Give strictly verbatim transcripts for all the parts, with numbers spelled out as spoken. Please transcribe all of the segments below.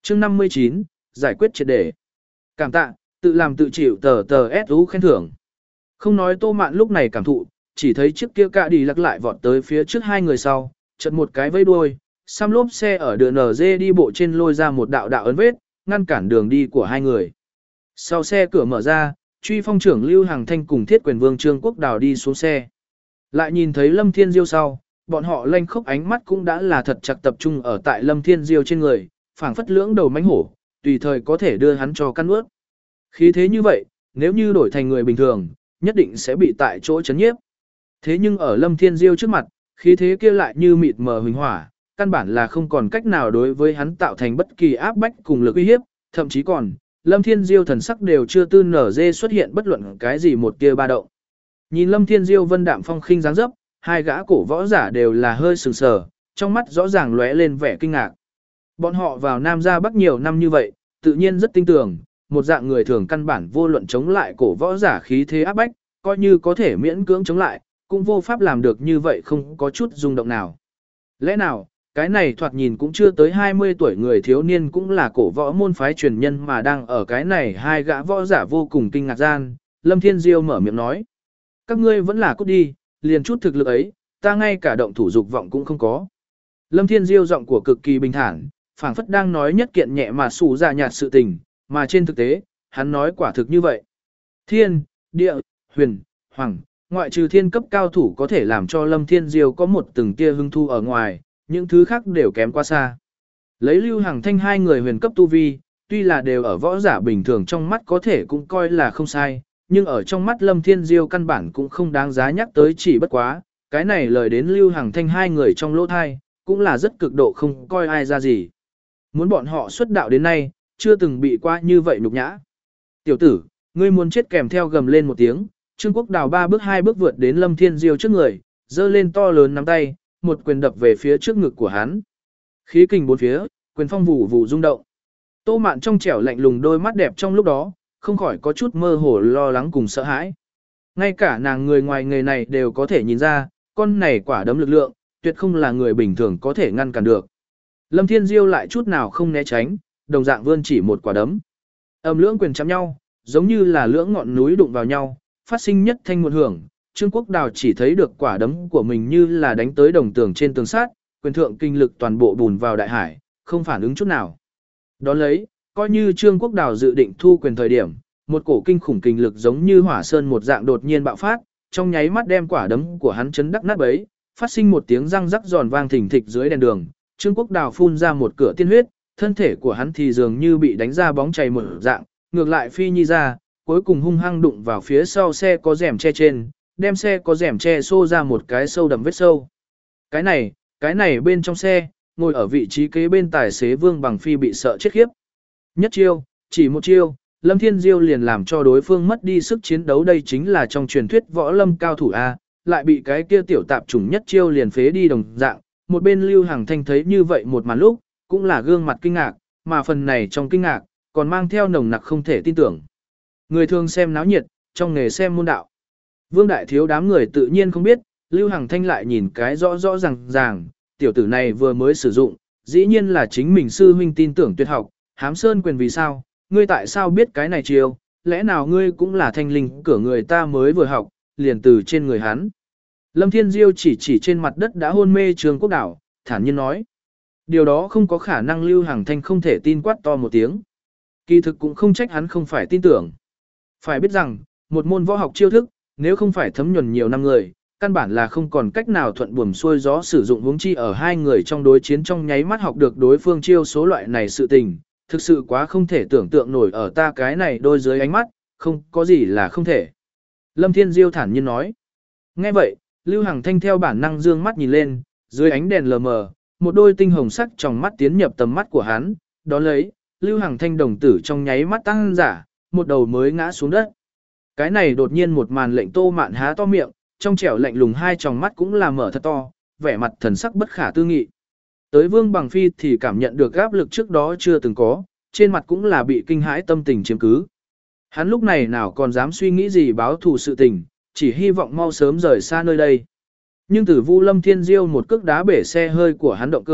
chương năm mươi chín, giải quyết triệt đề. Cảm tạ, tự làm tự chịu tờ tờ ét u khen thưởng. Không nói Tô Mạn lúc này cảm thụ, chỉ thấy chiếc kia cạ đi lắc lại vọt tới phía trước hai người sau, chợt một cái vây đuôi, xăm lốp xe ở đường en giê đi bộ trên lôi ra một đạo đạo ấn vết, ngăn cản đường đi của hai người. Sau xe cửa mở ra, truy phong trưởng Lưu Hằng Thanh cùng Thiết Quyền Vương Trương Quốc Đào đi xuống xe. Lại nhìn thấy Lâm Thiên Diêu sau, bọn họ lanh khốc ánh mắt cũng đã là thật chặt tập trung ở tại Lâm Thiên Diêu trên người, phảng phất lưỡng đầu mánh hổ, tùy thời có thể đưa hắn cho căn ướt. Khí thế như vậy, nếu như đổi thành người bình thường, nhất định sẽ bị tại chỗ chấn nhiếp. Thế nhưng ở Lâm Thiên Diêu trước mặt, khí thế kia lại như mịt mờ huỳnh hỏa, căn bản là không còn cách nào đối với hắn tạo thành bất kỳ áp bách cùng lực uy hiếp, thậm chí còn, Lâm Thiên Diêu thần sắc đều chưa tư nở dê xuất hiện bất luận cái gì một tia ba động. Nhìn Lâm Thiên Diêu vân đạm phong khinh dáng dấp, hai gã cổ võ giả đều là hơi sừng sờ, trong mắt rõ ràng lóe lên vẻ kinh ngạc. Bọn họ vào Nam ra Bắc nhiều năm như vậy, tự nhiên rất tin tưởng, một dạng người thường căn bản vô luận chống lại cổ võ giả khí thế áp bách, coi như có thể miễn cưỡng chống lại, cũng vô pháp làm được như vậy không có chút rung động nào. Lẽ nào, cái này thoạt nhìn cũng chưa tới hai mươi tuổi người thiếu niên cũng là cổ võ môn phái truyền nhân mà đang ở cái này hai gã võ giả vô cùng kinh ngạc gian, Lâm Thiên Diêu mở miệng nói. Các ngươi vẫn là cút đi, liền chút thực lực ấy, ta ngay cả động thủ dục vọng cũng không có. Lâm Thiên Diêu giọng của cực kỳ bình thản, phảng phất đang nói nhất kiện nhẹ mà xù ra nhạt sự tình, mà trên thực tế, hắn nói quả thực như vậy. Thiên, địa, huyền, hoàng, ngoại trừ thiên cấp cao thủ có thể làm cho Lâm Thiên Diêu có một từng tia hứng thu ở ngoài, những thứ khác đều kém quá xa. Lấy Lưu Hằng Thanh hai người huyền cấp tu vi, tuy là đều ở võ giả bình thường trong mắt có thể cũng coi là không sai, nhưng ở trong mắt Lâm Thiên Diêu căn bản cũng không đáng giá nhắc tới chỉ bất quá, cái này lời đến Lưu Hằng Thanh hai người trong lỗ thai, cũng là rất cực độ không coi ai ra gì. Muốn bọn họ xuất đạo đến nay, chưa từng bị qua như vậy nhục nhã. Tiểu tử, ngươi muốn chết kèm theo gầm lên một tiếng, Trương Quốc Đào ba bước hai bước vượt đến Lâm Thiên Diêu trước người, giơ lên to lớn nắm tay, một quyền đập về phía trước ngực của hắn. Khí kình bốn phía, quyền phong vụ vụ rung động. Tô Mạn trong trẻo lạnh lùng đôi mắt đẹp trong lúc đó, không khỏi có chút mơ hồ lo lắng cùng sợ hãi. Ngay cả nàng người ngoài nghề này đều có thể nhìn ra, con này quả đấm lực lượng, tuyệt không là người bình thường có thể ngăn cản được. Lâm Thiên Diêu lại chút nào không né tránh, đồng dạng vươn chỉ một quả đấm. Ầm lưỡng quyền chạm nhau, giống như là lưỡng ngọn núi đụng vào nhau, phát sinh nhất thanh một hưởng. Trương Quốc Đào chỉ thấy được quả đấm của mình như là đánh tới đồng tường trên tường sắt, quyền thượng kinh lực toàn bộ bùn vào đại hải, không phản ứng chút nào. Đón lấy, coi như Trương Quốc Đào dự định thu quyền thời điểm, một cổ kinh khủng kinh lực giống như hỏa sơn một dạng đột nhiên bạo phát, trong nháy mắt đem quả đấm của hắn chấn đắc nát bấy, phát sinh một tiếng răng rắc giòn vang thình thịch dưới đèn đường. Trương Quốc Đào phun ra một cửa tiên huyết, thân thể của hắn thì dường như bị đánh ra bóng chày một dạng, ngược lại phi nhi ra, cuối cùng hung hăng đụng vào phía sau xe có rèm che trên, đem xe có rèm che xô ra một cái sâu đậm vết sâu. Cái này, cái này bên trong xe, ngồi ở vị trí kế bên tài xế Vương Bằng Phi bị sợ chết khiếp. Nhất chiêu, chỉ một chiêu, Lâm Thiên Diêu liền làm cho đối phương mất đi sức chiến đấu, đây chính là trong truyền thuyết võ lâm cao thủ A, lại bị cái kia tiểu tạp chủng nhất chiêu liền phế đi đồng dạng. Một bên Lưu Hằng Thanh thấy như vậy một màn lúc, cũng là gương mặt kinh ngạc, mà phần này trong kinh ngạc, còn mang theo nồng nặc không thể tin tưởng. Người thường xem náo nhiệt, trong nghề xem môn đạo. Vương Đại Thiếu đám người tự nhiên không biết, Lưu Hằng Thanh lại nhìn cái rõ rõ ràng ràng, tiểu tử này vừa mới sử dụng, dĩ nhiên là chính mình sư huynh tin tưởng tuyệt học, hám sơn quyền vì sao, ngươi tại sao biết cái này chiêu, lẽ nào ngươi cũng là thanh linh cửa người ta mới vừa học, liền từ trên người hắn. Lâm Thiên Diêu chỉ chỉ trên mặt đất đã hôn mê Trương Quốc Đào, thản nhiên nói. Điều đó không có khả năng. Lưu Hằng Thanh không thể tin, quát to một tiếng. Kỳ thực cũng không trách hắn không phải tin tưởng. Phải biết rằng, một môn võ học chiêu thức, nếu không phải thấm nhuần nhiều năm người, căn bản là không còn cách nào thuận buồm xuôi gió sử dụng, huống chi ở hai người trong đối chiến trong nháy mắt học được đối phương chiêu số loại này sự tình, thực sự quá không thể tưởng tượng nổi, ở ta cái này đôi dưới ánh mắt, không có gì là không thể. Lâm Thiên Diêu thản nhiên nói. Nghe vậy, Lưu Hằng Thanh theo bản năng dương mắt nhìn lên, dưới ánh đèn lờ mờ, một đôi tinh hồng sắc trong mắt tiến nhập tầm mắt của hắn, đó lấy, Lưu Hằng Thanh đồng tử trong nháy mắt tăng giả, một đầu mới ngã xuống đất. Cái này đột nhiên một màn lệnh Tô Mạn há to miệng, trong trẻo lạnh lùng hai tròng mắt cũng là mở thật to, vẻ mặt thần sắc bất khả tư nghị. Tới Vương Bằng Phi thì cảm nhận được áp lực trước đó chưa từng có, trên mặt cũng là bị kinh hãi tâm tình chiếm cứ. Hắn lúc này nào còn dám suy nghĩ gì báo thù sự tình, chỉ hy vọng mau sớm rời xa nơi đây. Nhưng từ Vu Lâm Thiên Diêu một cước đá bể xe hơi của hắn động cơ,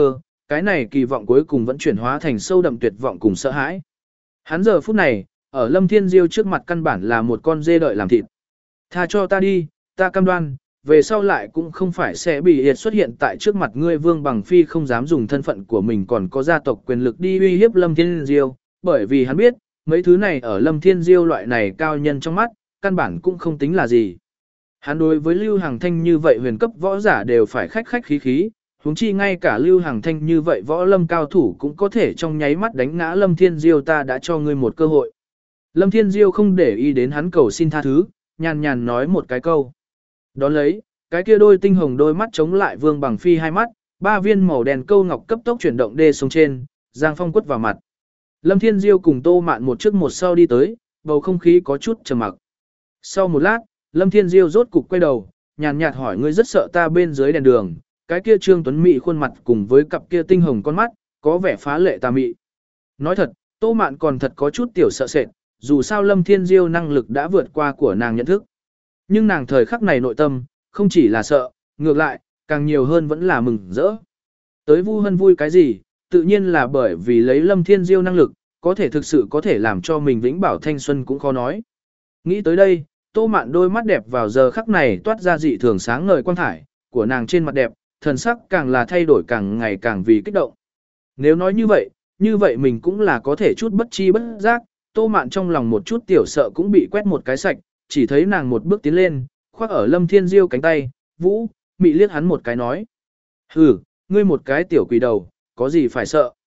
cái này kỳ vọng cuối cùng vẫn chuyển hóa thành sâu đậm tuyệt vọng cùng sợ hãi. Hắn giờ phút này, ở Lâm Thiên Diêu trước mặt căn bản là một con dê đợi làm thịt. Tha cho ta đi, ta cam đoan, về sau lại cũng không phải sẽ bị hiệt xuất hiện tại trước mặt ngươi. Vương Bằng Phi không dám dùng thân phận của mình còn có gia tộc quyền lực đi uy hiếp Lâm Thiên Diêu, bởi vì hắn biết, mấy thứ này ở Lâm Thiên Diêu loại này cao nhân trong mắt, căn bản cũng không tính là gì. Hắn đối với Lưu Hằng Thanh như vậy huyền cấp võ giả đều phải khách khách khí khí, huống chi ngay cả Lưu Hằng Thanh như vậy võ lâm cao thủ cũng có thể trong nháy mắt đánh ngã Lâm Thiên Diêu. Ta đã cho ngươi một cơ hội. Lâm Thiên Diêu không để ý đến hắn cầu xin tha thứ, nhàn nhàn nói một cái câu. Đón lấy, cái kia đôi tinh hồng đôi mắt chống lại Vương Bằng Phi hai mắt, ba viên màu đen câu ngọc cấp tốc chuyển động đê xuống trên, Giang Phong quất vào mặt. Lâm Thiên Diêu cùng Tô Mạn một trước một sau đi tới, bầu không khí có chút trầm mặc. Sau một lát, Lâm Thiên Diêu rốt cục quay đầu, nhàn nhạt hỏi ngươi rất sợ ta bên dưới đèn đường, cái kia Trương Tuấn Mỹ khuôn mặt cùng với cặp kia tinh hồng con mắt, có vẻ phá lệ tà mị. Nói thật, Tô Mạn còn thật có chút tiểu sợ sệt, dù sao Lâm Thiên Diêu năng lực đã vượt qua của nàng nhận thức. Nhưng nàng thời khắc này nội tâm, không chỉ là sợ, ngược lại, càng nhiều hơn vẫn là mừng rỡ. Tới Vu Hân vui cái gì, tự nhiên là bởi vì lấy Lâm Thiên Diêu năng lực, có thể thực sự có thể làm cho mình vĩnh bảo thanh xuân cũng khó nói. Nghĩ tới đây, Tô Mạn đôi mắt đẹp vào giờ khắc này toát ra dị thường sáng ngời quang thải, của nàng trên mặt đẹp, thần sắc càng là thay đổi càng ngày càng vì kích động. Nếu nói như vậy, như vậy mình cũng là có thể chút bất chi bất giác, Tô Mạn trong lòng một chút tiểu sợ cũng bị quét một cái sạch, chỉ thấy nàng một bước tiến lên, khoác ở Lâm Thiên Diêu cánh tay, Vũ, mị liếc hắn một cái nói. Hừ, ngươi một cái tiểu quỷ đầu, có gì phải sợ.